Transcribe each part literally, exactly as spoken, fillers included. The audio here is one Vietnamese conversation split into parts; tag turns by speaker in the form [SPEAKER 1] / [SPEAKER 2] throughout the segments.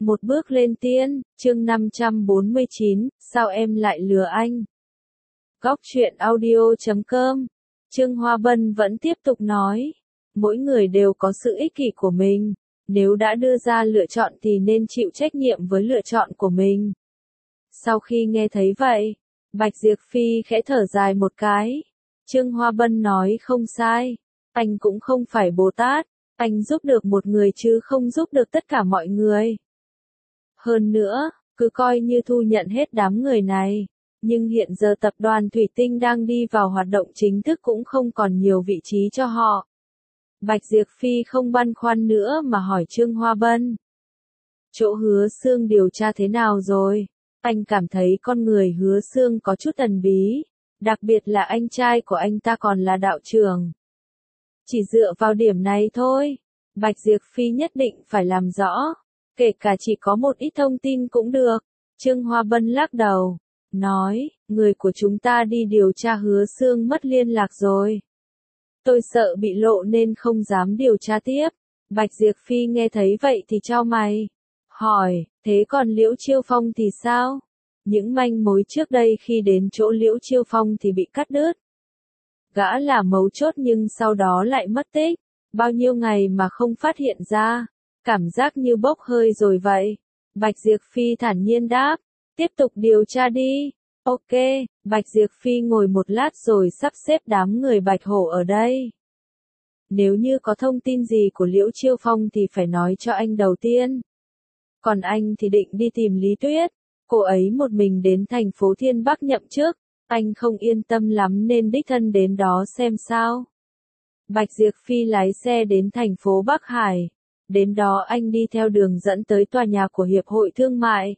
[SPEAKER 1] Một bước lên tiên, chương năm trăm bốn mươi chín, sao em lại lừa anh? Góc truyện audio chấm com. Trương Hoa Bân vẫn tiếp tục nói, mỗi người đều có sự ích kỷ của mình, nếu đã đưa ra lựa chọn thì nên chịu trách nhiệm với lựa chọn của mình. Sau khi nghe thấy vậy, Bạch Diệp Phi khẽ thở dài một cái. Trương Hoa Bân nói không sai, anh cũng không phải Bồ Tát, anh giúp được một người chứ không giúp được tất cả mọi người. Hơn nữa, cứ coi như thu nhận hết đám người này, nhưng hiện giờ tập đoàn Thủy Tinh đang đi vào hoạt động chính thức cũng không còn nhiều vị trí cho họ. Bạch Diệp Phi không băn khoăn nữa mà hỏi Trương Hoa Bân. Chỗ Hứa Xương điều tra thế nào rồi? Anh cảm thấy con người Hứa Xương có chút thần bí, đặc biệt là anh trai của anh ta còn là đạo trưởng. Chỉ dựa vào điểm này thôi, Bạch Diệp Phi nhất định phải làm rõ, kể cả chỉ có một ít thông tin cũng được. Trương Hoa Bân lắc đầu, nói, người của chúng ta đi điều tra Hứa Xương mất liên lạc rồi. Tôi sợ bị lộ nên không dám điều tra tiếp. Bạch Diệp Phi nghe thấy vậy thì chau mày, hỏi, thế còn Liễu Chiêu Phong thì sao? Những manh mối trước đây khi đến chỗ Liễu Chiêu Phong thì bị cắt đứt. Gã là mấu chốt nhưng sau đó lại mất tích, bao nhiêu ngày mà không phát hiện ra, cảm giác như bốc hơi rồi vậy. Bạch Diệp Phi thản nhiên đáp, tiếp tục điều tra đi. Ok, Bạch Diệp Phi ngồi một lát rồi sắp xếp đám người Bạch Hổ ở đây. Nếu như có thông tin gì của Liễu Chiêu Phong thì phải nói cho anh đầu tiên. Còn anh thì định đi tìm Lý Tuyết, cô ấy một mình đến thành phố Thiên Bắc nhậm chức, anh không yên tâm lắm nên đích thân đến đó xem sao. Bạch Diệp Phi lái xe đến thành phố Bắc Hải, đến đó anh đi theo đường dẫn tới tòa nhà của Hiệp hội Thương mại.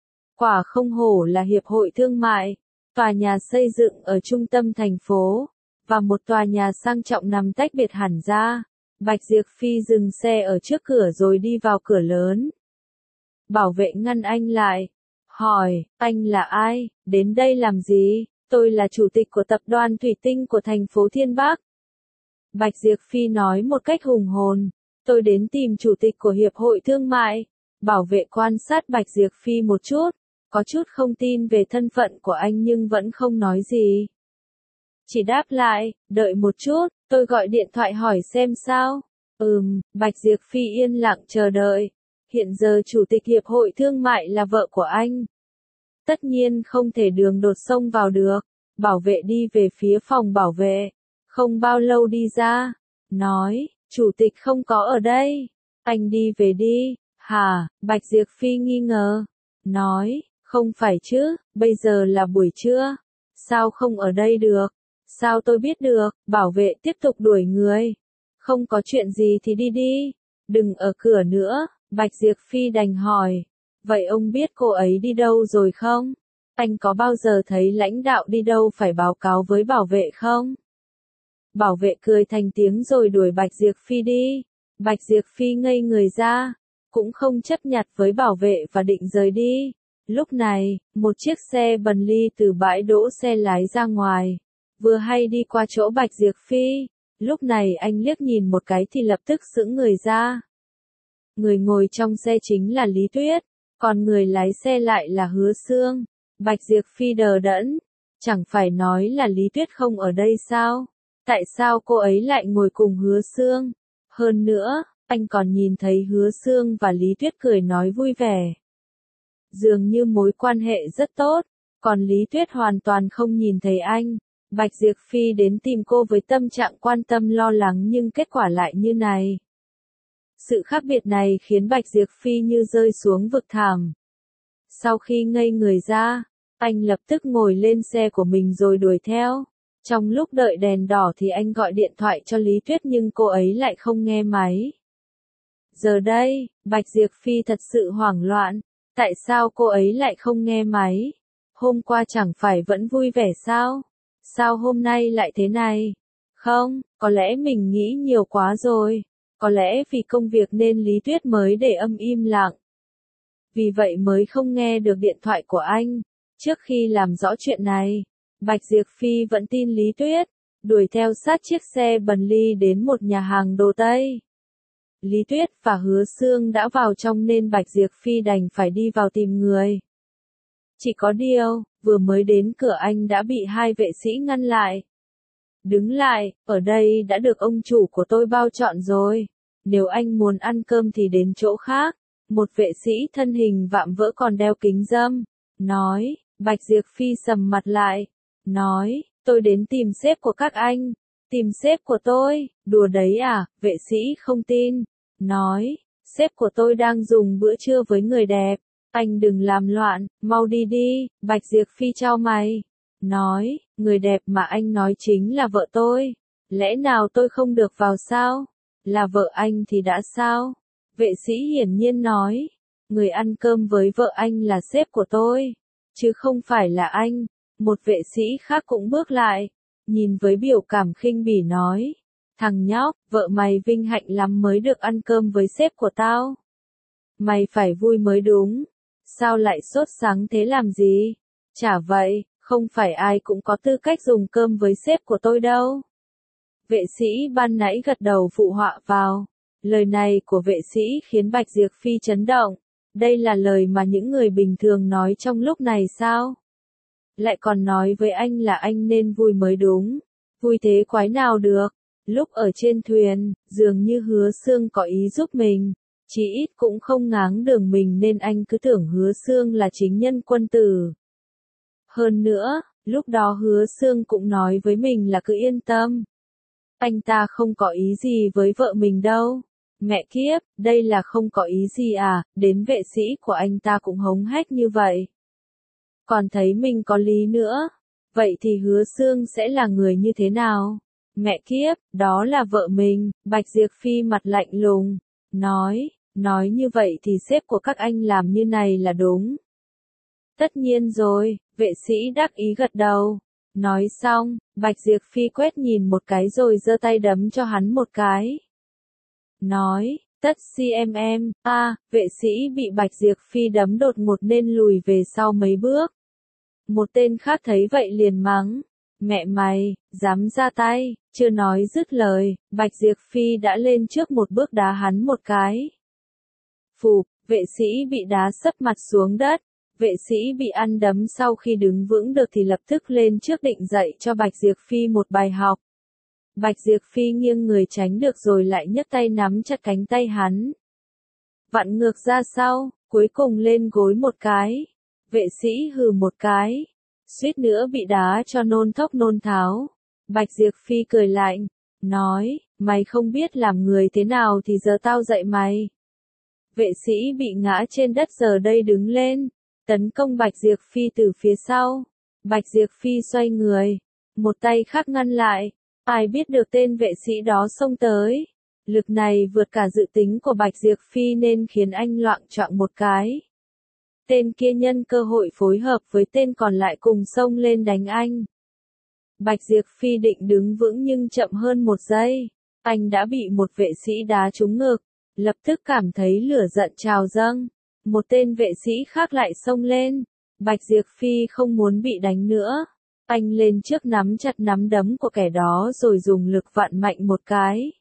[SPEAKER 1] Quả không hổ là Hiệp hội Thương mại, tòa nhà xây dựng ở trung tâm thành phố, và một tòa nhà sang trọng nằm tách biệt hẳn ra. Bạch Diệp Phi dừng xe ở trước cửa rồi đi vào cửa lớn. Bảo vệ ngăn anh lại, hỏi, anh là ai, đến đây làm gì? Tôi là chủ tịch của tập đoàn Thủy Tinh của thành phố Thiên Bắc. Bạch Diệp Phi nói một cách hùng hồn, tôi đến tìm chủ tịch của Hiệp hội Thương mại. Bảo vệ quan sát Bạch Diệp Phi một chút, có chút không tin về thân phận của anh nhưng vẫn không nói gì. Chỉ đáp lại, đợi một chút, tôi gọi điện thoại hỏi xem sao. Ừm, Bạch Diệp Phi yên lặng chờ đợi. Hiện giờ chủ tịch Hiệp hội Thương mại là vợ của anh. Tất nhiên không thể đường đột xông vào được. Bảo vệ đi về phía phòng bảo vệ. Không bao lâu đi ra. Nói, chủ tịch không có ở đây. Anh đi về đi. Hả? Bạch Diệp Phi nghi ngờ. Nói, không phải chứ, bây giờ là buổi trưa. Sao không ở đây được? Sao tôi biết được? Bảo vệ tiếp tục đuổi người. Không có chuyện gì thì đi đi. Đừng ở cửa nữa. Bạch Diệp Phi đành hỏi. Vậy ông biết cô ấy đi đâu rồi không? Anh có bao giờ thấy lãnh đạo đi đâu phải báo cáo với bảo vệ không? Bảo vệ cười thành tiếng rồi đuổi Bạch Diệp Phi đi. Bạch Diệp Phi ngây người ra, cũng không chấp nhặt với bảo vệ và định rời đi. Lúc này, một chiếc xe Bentley từ bãi đỗ xe lái ra ngoài, vừa hay đi qua chỗ Bạch Diệp Phi. Lúc này anh liếc nhìn một cái thì lập tức sững người ra. Người ngồi trong xe chính là Lý Tuyết, còn người lái xe lại là Hứa Xương. Bạch Diệp Phi đờ đẫn, chẳng phải nói là Lý Tuyết không ở đây sao? Tại sao cô ấy lại ngồi cùng Hứa Xương? Hơn nữa, anh còn nhìn thấy Hứa Xương và Lý Tuyết cười nói vui vẻ. Dường như mối quan hệ rất tốt, còn Lý Tuyết hoàn toàn không nhìn thấy anh. Bạch Diệp Phi đến tìm cô với tâm trạng quan tâm lo lắng nhưng kết quả lại như này. Sự khác biệt này khiến Bạch Diệp Phi như rơi xuống vực thẳm. Sau khi ngây người ra, anh lập tức ngồi lên xe của mình rồi đuổi theo. Trong lúc đợi đèn đỏ thì anh gọi điện thoại cho Lý Tuyết nhưng cô ấy lại không nghe máy. Giờ đây, Bạch Diệp Phi thật sự hoảng loạn. Tại sao cô ấy lại không nghe máy? Hôm qua chẳng phải vẫn vui vẻ sao? Sao hôm nay lại thế này? Không, có lẽ mình nghĩ nhiều quá rồi. Có lẽ vì công việc nên Lý Tuyết mới để âm im lặng. Vì vậy mới không nghe được điện thoại của anh. Trước khi làm rõ chuyện này, Bạch Diệp Phi vẫn tin Lý Tuyết, đuổi theo sát chiếc xe Bentley đến một nhà hàng đồ Tây. Lý Tuyết và Hứa Xương đã vào trong nên Bạch Diệp Phi đành phải đi vào tìm người. Chỉ có điều, vừa mới đến cửa anh đã bị hai vệ sĩ ngăn lại. Đứng lại, ở đây đã được ông chủ của tôi bao trọn rồi. Nếu anh muốn ăn cơm thì đến chỗ khác. Một vệ sĩ thân hình vạm vỡ còn đeo kính râm. Nói, Bạch Diệp Phi sầm mặt lại. Nói, tôi đến tìm sếp của các anh. Tìm sếp của tôi, đùa đấy à, vệ sĩ không tin. Nói, sếp của tôi đang dùng bữa trưa với người đẹp. Anh đừng làm loạn, mau đi đi, Bạch Diệp Phi chau mày. Nói, người đẹp mà anh nói chính là vợ tôi. Lẽ nào tôi không được vào sao? Là vợ anh thì đã sao? Vệ sĩ hiển nhiên nói, người ăn cơm với vợ anh là sếp của tôi, chứ không phải là anh. Một vệ sĩ khác cũng bước lại, nhìn với biểu cảm khinh bỉ nói, thằng nhóc, vợ mày vinh hạnh lắm mới được ăn cơm với sếp của tao. Mày phải vui mới đúng, sao lại sốt sắng thế làm gì? Chả vậy, không phải ai cũng có tư cách dùng cơm với sếp của tôi đâu. Vệ sĩ ban nãy gật đầu phụ họa vào. Lời này của vệ sĩ khiến Bạch Diệp Phi chấn động. Đây là lời mà những người bình thường nói trong lúc này sao? Lại còn nói với anh là anh nên vui mới đúng. Vui thế quái nào được? Lúc ở trên thuyền, dường như Hứa Xương có ý giúp mình. Chỉ ít cũng không ngáng đường mình nên anh cứ tưởng Hứa Xương là chính nhân quân tử. Hơn nữa, lúc đó Hứa Xương cũng nói với mình là cứ yên tâm. Anh ta không có ý gì với vợ mình đâu. Mẹ kiếp, đây là không có ý gì à, đến vệ sĩ của anh ta cũng hống hách như vậy. Còn thấy mình có lý nữa. Vậy thì Hứa Xương sẽ là người như thế nào? Mẹ kiếp, đó là vợ mình. Bạch Diệp Phi mặt lạnh lùng. Nói, nói như vậy thì sếp của các anh làm như này là đúng. Tất nhiên rồi, vệ sĩ đắc ý gật đầu. Nói xong, Bạch Diệp Phi quét nhìn một cái rồi giơ tay đấm cho hắn một cái. Nói, tất cm, a, à, vệ sĩ bị Bạch Diệp Phi đấm đột ngột nên lùi về sau mấy bước. Một tên khác thấy vậy liền mắng, mẹ mày, dám ra tay, chưa nói dứt lời, Bạch Diệp Phi đã lên trước một bước đá hắn một cái. Phụp, vệ sĩ bị đá sấp mặt xuống đất. Vệ sĩ bị ăn đấm sau khi đứng vững được thì lập tức lên trước định dạy cho Bạch Diệp Phi một bài học. Bạch Diệp Phi nghiêng người tránh được rồi lại nhấc tay nắm chặt cánh tay hắn. Vặn ngược ra sau, cuối cùng lên gối một cái. Vệ sĩ hừ một cái. Suýt nữa bị đá cho nôn thốc nôn tháo. Bạch Diệp Phi cười lạnh. Nói, mày không biết làm người thế nào thì giờ tao dạy mày. Vệ sĩ bị ngã trên đất giờ đây đứng lên. Tấn công Bạch Diệp Phi từ phía sau. Bạch Diệp Phi xoay người. Một tay khác ngăn lại. Ai biết được tên vệ sĩ đó xông tới. Lực này vượt cả dự tính của Bạch Diệp Phi nên khiến anh loạng choạng một cái. Tên kia nhân cơ hội phối hợp với tên còn lại cùng xông lên đánh anh. Bạch Diệp Phi định đứng vững nhưng chậm hơn một giây. Anh đã bị một vệ sĩ đá trúng ngực. Lập tức cảm thấy lửa giận trào dâng. Một tên vệ sĩ khác lại xông lên. Bạch Diệp Phi không muốn bị đánh nữa. Anh lên trước nắm chặt nắm đấm của kẻ đó rồi dùng lực vặn mạnh một cái.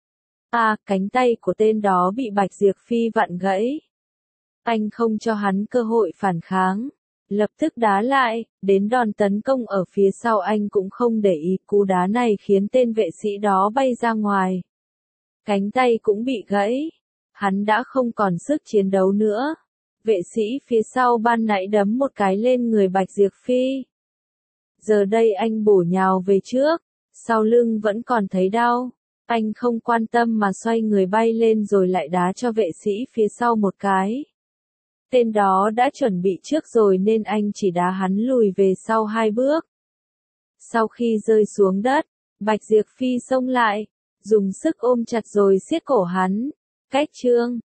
[SPEAKER 1] À, cánh tay của tên đó bị Bạch Diệp Phi vặn gãy. Anh không cho hắn cơ hội phản kháng. Lập tức đá lại, đến đòn tấn công ở phía sau anh cũng không để ý, cú đá này khiến tên vệ sĩ đó bay ra ngoài. Cánh tay cũng bị gãy. Hắn đã không còn sức chiến đấu nữa. Vệ sĩ phía sau ban nãy đấm một cái lên người Bạch Diệp Phi. Giờ đây anh bổ nhào về trước, sau lưng vẫn còn thấy đau. Anh không quan tâm mà xoay người bay lên rồi lại đá cho vệ sĩ phía sau một cái. Tên đó đã chuẩn bị trước rồi nên anh chỉ đá hắn lùi về sau hai bước. Sau khi rơi xuống đất, Bạch Diệp Phi xông lại, dùng sức ôm chặt rồi siết cổ hắn. Cách chương